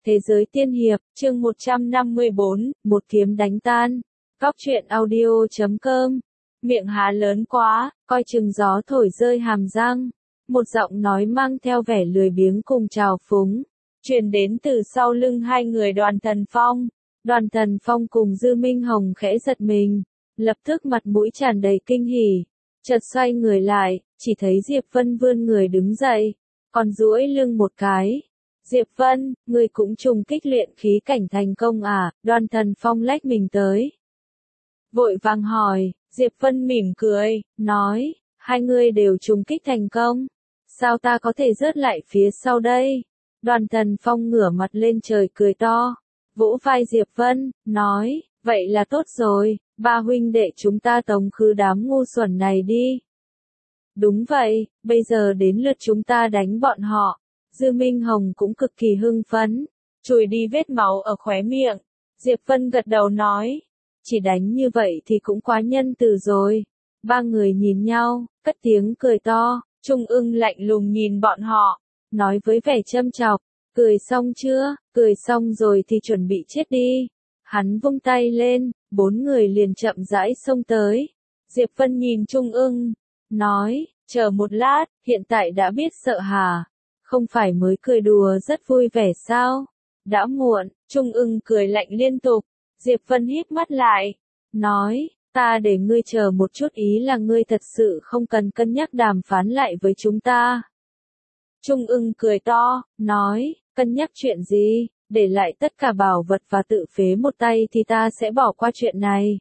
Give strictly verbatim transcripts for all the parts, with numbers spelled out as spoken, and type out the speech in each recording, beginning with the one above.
Thế giới tiên hiệp, chương một trăm năm mươi bốn, một kiếm đánh tan. Góc truyện audio chấm com. Miệng há lớn quá, coi chừng gió thổi rơi hàm răng. Một giọng nói mang theo vẻ lười biếng cùng trào phúng, truyền đến từ sau lưng hai người Đoàn Thần Phong. Đoàn Thần Phong cùng Dư Minh Hồng khẽ giật mình, lập tức mặt mũi tràn đầy kinh hỉ. Chợt xoay người lại, chỉ thấy Diệp Vân vươn người đứng dậy, còn duỗi lưng một cái. Diệp Vân, ngươi cũng trùng kích luyện khí cảnh thành công à? Đoàn Thần Phong lách mình tới, vội vàng hỏi. Diệp Vân mỉm cười, nói, hai ngươi đều trùng kích thành công, sao ta có thể rớt lại phía sau đây? Đoàn Thần Phong ngửa mặt lên trời cười to, vỗ vai Diệp Vân, nói, vậy là tốt rồi, ba huynh đệ chúng ta tống khứ đám ngu xuẩn này đi. Đúng vậy, bây giờ đến lượt chúng ta đánh bọn họ. Dư Minh Hồng cũng cực kỳ hưng phấn, chùi đi vết máu ở khóe miệng. Diệp Vân gật đầu nói, chỉ đánh như vậy thì cũng quá nhân từ rồi. Ba người nhìn nhau, cất tiếng cười to. Trung Ưng lạnh lùng nhìn bọn họ, nói với vẻ châm chọc, cười xong chưa? Cười xong rồi thì chuẩn bị chết đi. Hắn vung tay lên, bốn người liền chậm rãi xông tới. Diệp Vân nhìn Trung Ưng, nói, chờ một lát, hiện tại đã biết sợ hả? Không phải mới cười đùa rất vui vẻ sao? Đã muộn. Trung Ưng cười lạnh liên tục. Diệp Vân híp mắt lại, nói, ta để ngươi chờ một chút, ý là ngươi thật sự không cần cân nhắc đàm phán lại với chúng ta. Trung Ưng cười to, nói, cân nhắc chuyện gì? Để lại tất cả bảo vật và tự phế một tay thì ta sẽ bỏ qua chuyện này.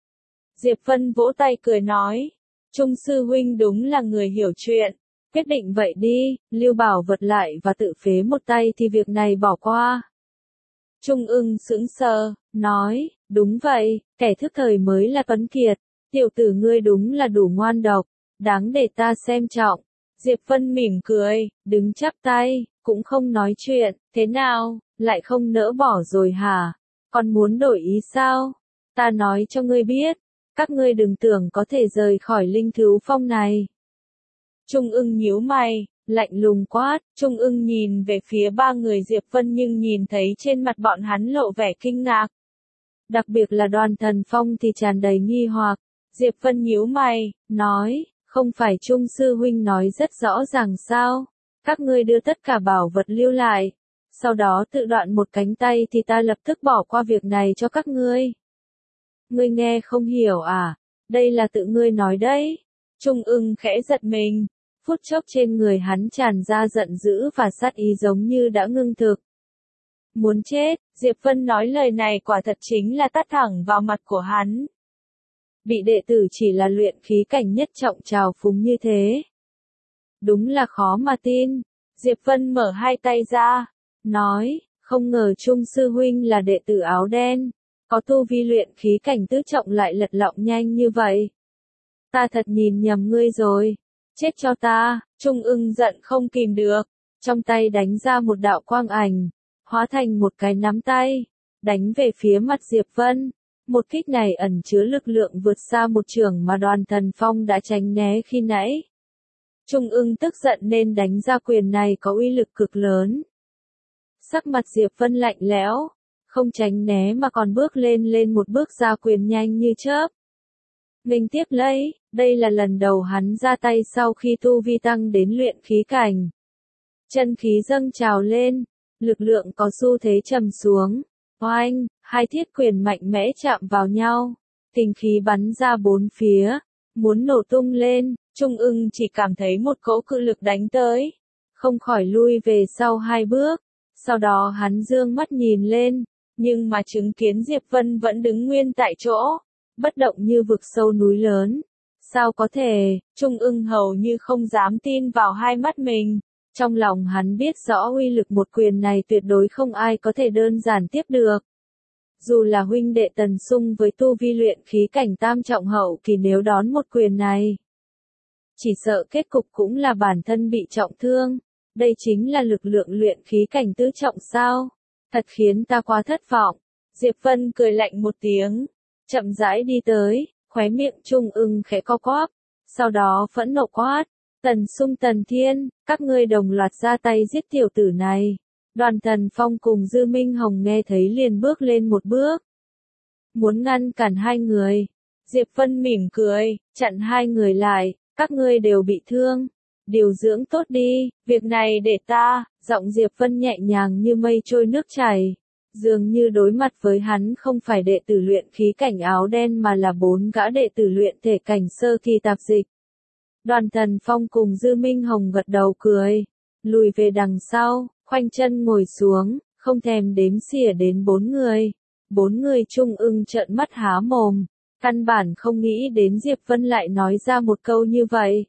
Diệp Vân vỗ tay cười nói, Trung sư huynh đúng là người hiểu chuyện. Quyết định vậy đi, lưu bảo vật lại và tự phế một tay thì việc này bỏ qua. Trung Ưng sững sờ, nói, đúng vậy, kẻ thức thời mới là tuấn kiệt. Tiểu tử ngươi đúng là đủ ngoan độc, đáng để ta xem trọng. Diệp Vân mỉm cười, đứng chắp tay, cũng không nói chuyện. Thế nào, lại không nỡ bỏ rồi hả? Còn muốn đổi ý sao? Ta nói cho ngươi biết, các ngươi đừng tưởng có thể rời khỏi Linh Thứu Phong này. Trung Ưng nhíu mày, lạnh lùng quát. Trung Ưng nhìn về phía ba người Diệp Vân nhưng nhìn thấy trên mặt bọn hắn lộ vẻ kinh ngạc. Đặc biệt là Đoàn Thần Phong thì tràn đầy nghi hoặc. Diệp Vân nhíu mày, nói, không phải Trung sư huynh nói rất rõ ràng sao? Các ngươi đưa tất cả bảo vật lưu lại, sau đó tự đoạn một cánh tay thì ta lập tức bỏ qua việc này cho các ngươi. Ngươi nghe không hiểu à? Đây là tự ngươi nói đấy. Trung Ưng khẽ giật mình. Phút chốc trên người hắn tràn ra giận dữ và sát ý giống như đã ngưng thực. Muốn chết, Diệp Vân nói lời này quả thật chính là tát thẳng vào mặt của hắn. Bị đệ tử chỉ là luyện khí cảnh nhất trọng trào phúng như thế, đúng là khó mà tin. Diệp Vân mở hai tay ra, nói, không ngờ Trung sư huynh là đệ tử áo đen, có tu vi luyện khí cảnh tứ trọng lại lật lọng nhanh như vậy. Ta thật nhìn nhầm ngươi rồi. Chết cho ta. Trung Ưng giận không kìm được, trong tay đánh ra một đạo quang ảnh, hóa thành một cái nắm tay, đánh về phía mặt Diệp Vân. Một kích này ẩn chứa lực lượng vượt xa một chưởng mà Đoàn Thần Phong đã tránh né khi nãy. Trung Ưng tức giận nên đánh ra quyền này có uy lực cực lớn. Sắc mặt Diệp Vân lạnh lẽo, không tránh né mà còn bước lên lên một bước ra quyền nhanh như chớp. Mình tiếp lấy, đây là lần đầu hắn ra tay sau khi tu vi tăng đến luyện khí cảnh. Chân khí dâng trào lên, lực lượng có xu thế trầm xuống. Oanh, hai thiết quyền mạnh mẽ chạm vào nhau, kình khí bắn ra bốn phía, muốn nổ tung lên. Trung Ưng chỉ cảm thấy một cỗ cự lực đánh tới, không khỏi lui về sau hai bước. Sau đó hắn dương mắt nhìn lên, nhưng mà chứng kiến Diệp Vân vẫn đứng nguyên tại chỗ, bất động như vực sâu núi lớn. Sao có thể? Trung Ưng hầu như không dám tin vào hai mắt mình. Trong lòng hắn biết rõ uy lực một quyền này tuyệt đối không ai có thể đơn giản tiếp được. Dù là huynh đệ Tần Sung với tu vi luyện khí cảnh tam trọng hậu kỳ nếu đón một quyền này, chỉ sợ kết cục cũng là bản thân bị trọng thương. Đây chính là lực lượng luyện khí cảnh tứ trọng sao? Thật khiến ta quá thất vọng. Diệp Vân cười lạnh một tiếng, chậm rãi đi tới, khóe miệng Trung Ưng khẽ co quắp, sau đó phẫn nộ quát, Tần Sung Tần Thiên, các ngươi đồng loạt ra tay giết tiểu tử này. Đoàn Tần Phong cùng Dư Minh Hồng nghe thấy liền bước lên một bước. Muốn ngăn cản hai người. Diệp Vân mỉm cười, chặn hai người lại, các ngươi đều bị thương. Điều dưỡng tốt đi, việc này để ta, giọng Diệp Vân nhẹ nhàng như mây trôi nước chảy. Dường như đối mặt với hắn không phải đệ tử luyện khí cảnh áo đen mà là bốn gã đệ tử luyện thể cảnh sơ kỳ tạp dịch. Đoàn Tần Phong cùng Dư Minh Hồng gật đầu cười, lùi về đằng sau, khoanh chân ngồi xuống, không thèm đếm xỉa đến bốn người. Bốn người Trung Ưng trợn mắt há mồm, căn bản không nghĩ đến Diệp Vân lại nói ra một câu như vậy.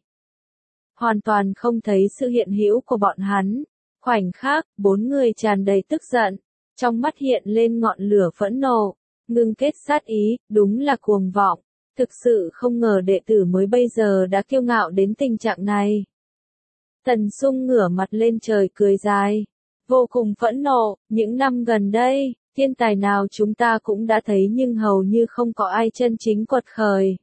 Hoàn toàn không thấy sự hiện hữu của bọn hắn. Khoảnh khắc, bốn người tràn đầy tức giận, trong mắt hiện lên ngọn lửa phẫn nộ, ngưng kết sát ý, đúng là cuồng vọng. Thực sự không ngờ đệ tử mới bây giờ đã kiêu ngạo đến tình trạng này. Tần Sung ngửa mặt lên trời cười dài, vô cùng phẫn nộ, những năm gần đây, thiên tài nào chúng ta cũng đã thấy nhưng hầu như không có ai chân chính quật khởi.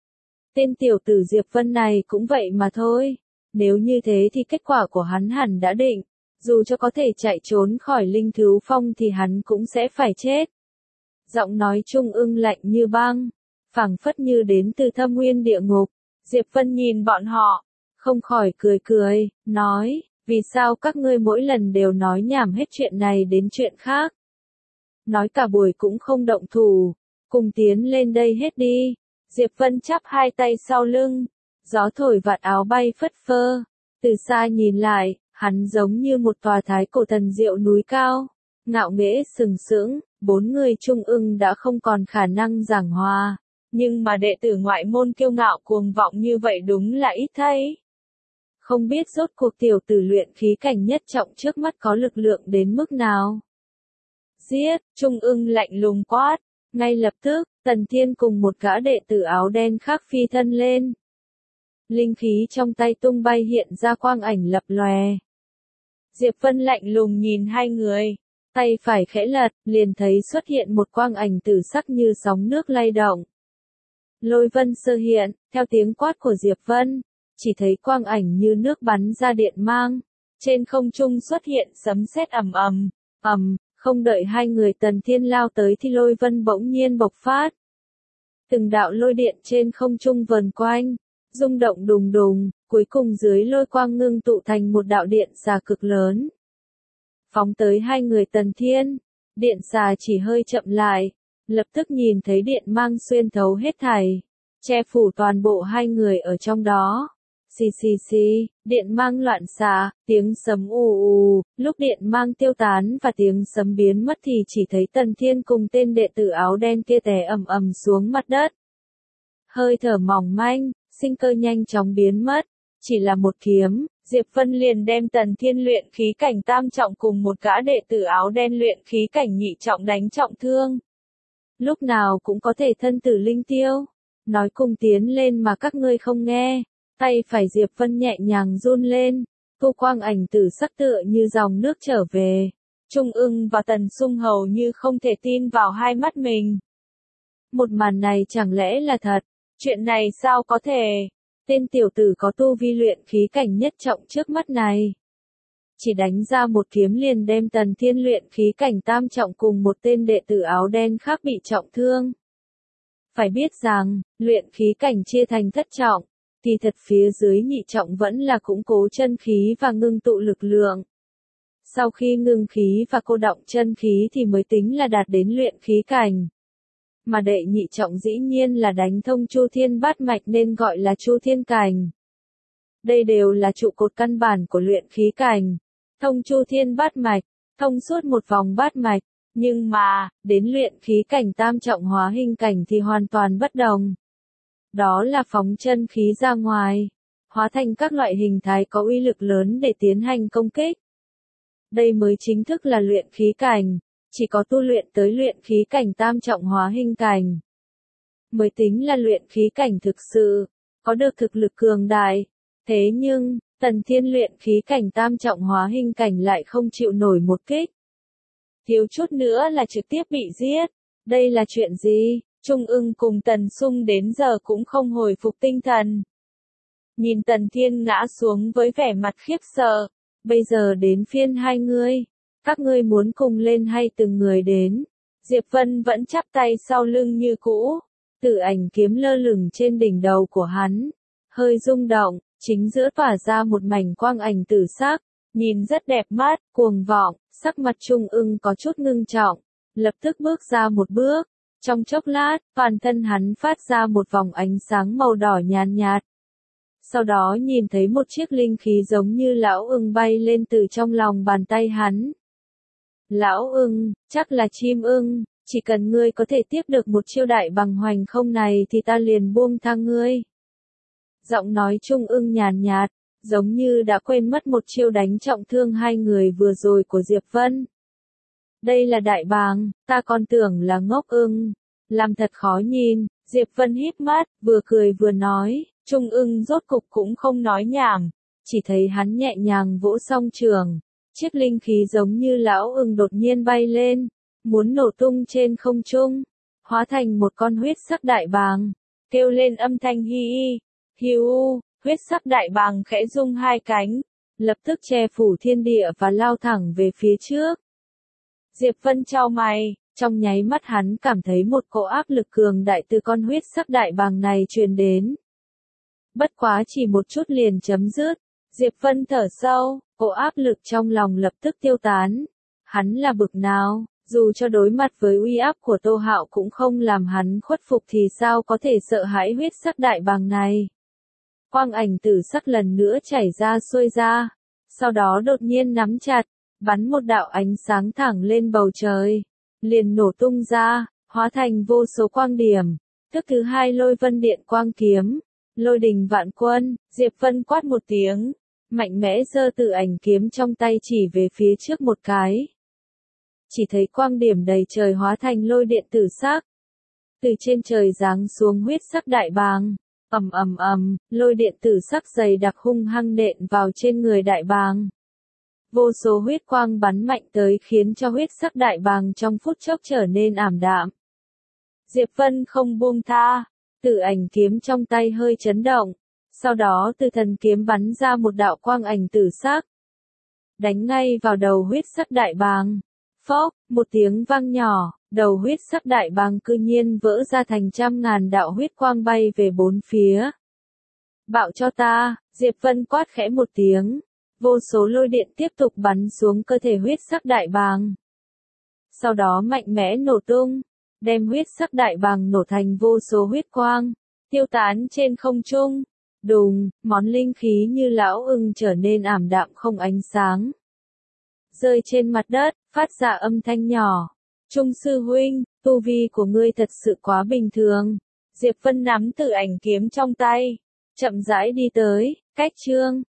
Tên tiểu tử Diệp Vân này cũng vậy mà thôi, nếu như thế thì kết quả của hắn hẳn đã định, dù cho có thể chạy trốn khỏi linh thú phong thì hắn cũng sẽ phải chết. Giọng nói Trung Ưng lạnh như băng, phảng phất như đến từ thâm nguyên địa ngục. Diệp Vân nhìn bọn họ, không khỏi cười cười, nói, vì sao các ngươi mỗi lần đều nói nhảm hết chuyện này đến chuyện khác. Nói cả buổi cũng không động thủ, cùng tiến lên đây hết đi. Diệp Vân chắp hai tay sau lưng, gió thổi vạt áo bay phất phơ, từ xa nhìn lại, hắn giống như một tòa thái cổ thần diệu núi cao, ngạo nghễ sừng sững, bốn người Trung Ưng đã không còn khả năng giảng hòa, nhưng mà đệ tử ngoại môn kiêu ngạo cuồng vọng như vậy đúng là ít thấy. Không biết rốt cuộc tiểu tử luyện khí cảnh nhất trọng trước mắt có lực lượng đến mức nào. Giết, Trung Ưng lạnh lùng quát, ngay lập tức, Tần Thiên cùng một gã đệ tử áo đen khác phi thân lên. Linh khí trong tay tung bay hiện ra quang ảnh lập lòe. Diệp Vân lạnh lùng nhìn hai người, tay phải khẽ lật, liền thấy xuất hiện một quang ảnh tử sắc như sóng nước lay động. Lôi vân sơ hiện, theo tiếng quát của Diệp Vân, chỉ thấy quang ảnh như nước bắn ra điện mang, trên không trung xuất hiện sấm sét ầm ầm, ầm, không đợi hai người Tần Thiên lao tới thì lôi vân bỗng nhiên bộc phát. Từng đạo lôi điện trên không trung vần quanh, rung động đùng đùng, cuối cùng dưới lôi quang ngưng tụ thành một đạo điện xà cực lớn. Phóng tới hai người Tần Thiên, điện xà chỉ hơi chậm lại, lập tức nhìn thấy điện mang xuyên thấu hết thảy, che phủ toàn bộ hai người ở trong đó. Xì xì xì, điện mang loạn xạ, tiếng sấm ù ù, lúc điện mang tiêu tán và tiếng sấm biến mất thì chỉ thấy Tần Thiên cùng tên đệ tử áo đen kia té ầm ầm xuống mặt đất. Hơi thở mỏng manh, sinh cơ nhanh chóng biến mất, chỉ là một kiếm, Diệp Vân liền đem Tần Thiên luyện khí cảnh tam trọng cùng một gã đệ tử áo đen luyện khí cảnh nhị trọng đánh trọng thương. Lúc nào cũng có thể thân tử linh tiêu, nói cùng tiến lên mà các ngươi không nghe. Tay phải Diệp Vân nhẹ nhàng run lên, thu quang ảnh tử sắc tựa như dòng nước trở về. Trung Ưng và Tần Sung hầu như không thể tin vào hai mắt mình. Một màn này chẳng lẽ là thật? Chuyện này sao có thể? Tên tiểu tử có tu vi luyện khí cảnh nhất trọng trước mắt này. Chỉ đánh ra một kiếm liền đem Tần Thiên luyện khí cảnh tam trọng cùng một tên đệ tử áo đen khác bị trọng thương. Phải biết rằng, luyện khí cảnh chia thành thất trọng. Thì thật phía dưới nhị trọng vẫn là củng cố chân khí và ngưng tụ lực lượng. Sau khi ngưng khí và cô đọng chân khí thì mới tính là đạt đến luyện khí cảnh. Mà đệ nhị trọng dĩ nhiên là đánh thông chu thiên bát mạch nên gọi là chu thiên cảnh. Đây đều là trụ cột căn bản của luyện khí cảnh. Thông chu thiên bát mạch, thông suốt một vòng bát mạch, nhưng mà, đến luyện khí cảnh tam trọng hóa hình cảnh thì hoàn toàn bất đồng. Đó là phóng chân khí ra ngoài, hóa thành các loại hình thái có uy lực lớn để tiến hành công kích. Đây mới chính thức là luyện khí cảnh, chỉ có tu luyện tới luyện khí cảnh tam trọng hóa hình cảnh. Mới tính là luyện khí cảnh thực sự, có được thực lực cường đại. Thế nhưng, Tần Thiên luyện khí cảnh tam trọng hóa hình cảnh lại không chịu nổi một kích. Thiếu chút nữa là trực tiếp bị giết. Đây là chuyện gì? Trung Ưng cùng Tần Sung đến giờ cũng không hồi phục tinh thần. Nhìn Tần Thiên ngã xuống với vẻ mặt khiếp sợ. Bây giờ đến phiên hai ngươi. Các ngươi muốn cùng lên hay từng người đến? Diệp Vân vẫn chắp tay sau lưng như cũ. Tử ảnh kiếm lơ lửng trên đỉnh đầu của hắn. Hơi rung động, chính giữa tỏa ra một mảnh quang ảnh tử sắc. Nhìn rất đẹp mắt, cuồng vọng, sắc mặt Trung Ưng có chút ngưng trọng. Lập tức bước ra một bước. Trong chốc lát, toàn thân hắn phát ra một vòng ánh sáng màu đỏ nhàn nhạt. Sau đó nhìn thấy một chiếc linh khí giống như lão ưng bay lên từ trong lòng bàn tay hắn. Lão ưng, chắc là chim ưng, chỉ cần ngươi có thể tiếp được một chiêu đại bằng hoành không này thì ta liền buông tha ngươi. Giọng nói Trung Ưng nhàn nhạt, giống như đã quên mất một chiêu đánh trọng thương hai người vừa rồi của Diệp Vân. Đây là đại bàng, ta còn tưởng là ngốc ưng. Làm thật khó nhìn, Diệp Vân híp mắt, vừa cười vừa nói, Trung Ưng rốt cục cũng không nói nhảm, chỉ thấy hắn nhẹ nhàng vỗ song trường. Chiếc linh khí giống như lão ưng đột nhiên bay lên, muốn nổ tung trên không trung, hóa thành một con huyết sắc đại bàng, kêu lên âm thanh hi hi, hiu u, huyết sắc đại bàng khẽ rung hai cánh, lập tức che phủ thiên địa và lao thẳng về phía trước. Diệp Vân chau mày, trong nháy mắt hắn cảm thấy một cỗ áp lực cường đại từ con huyết sắc đại bàng này truyền đến. Bất quá chỉ một chút liền chấm dứt, Diệp Vân thở sâu, cỗ áp lực trong lòng lập tức tiêu tán. Hắn là bực nào, dù cho đối mặt với uy áp của Tô Hạo cũng không làm hắn khuất phục thì sao có thể sợ hãi huyết sắc đại bàng này. Quang ảnh tử sắc lần nữa chảy ra xuôi ra, sau đó đột nhiên nắm chặt, bắn một đạo ánh sáng thẳng lên bầu trời, liền nổ tung ra, hóa thành vô số quang điểm, tức thứ hai lôi vân điện quang kiếm, lôi đình vạn quân. Diệp Vân quát một tiếng, mạnh mẽ giơ tử ảnh kiếm trong tay chỉ về phía trước một cái. Chỉ thấy quang điểm đầy trời hóa thành lôi điện tử sắc, từ trên trời giáng xuống huyết sắc đại bàng, ầm ầm ầm, lôi điện tử sắc dày đặc hung hăng nện vào trên người đại bàng. Vô số huyết quang bắn mạnh tới khiến cho huyết sắc đại bàng trong phút chốc trở nên ảm đạm. Diệp Vân không buông tha, tử ảnh kiếm trong tay hơi chấn động, sau đó từ thần kiếm bắn ra một đạo quang ảnh tử sắc, đánh ngay vào đầu huyết sắc đại bàng. Phốc, một tiếng vang nhỏ, đầu huyết sắc đại bàng cư nhiên vỡ ra thành trăm ngàn đạo huyết quang bay về bốn phía. Bạo cho ta, Diệp Vân quát khẽ một tiếng, vô số lôi điện tiếp tục bắn xuống cơ thể huyết sắc đại bàng. Sau đó mạnh mẽ nổ tung, đem huyết sắc đại bàng nổ thành vô số huyết quang, tiêu tán trên không trung. Đùng, món linh khí như lão ưng trở nên ảm đạm không ánh sáng. Rơi trên mặt đất, phát ra âm thanh nhỏ. Trung sư huynh, tu vi của ngươi thật sự quá bình thường. Diệp Vân nắm tử ảnh kiếm trong tay, chậm rãi đi tới, cách chương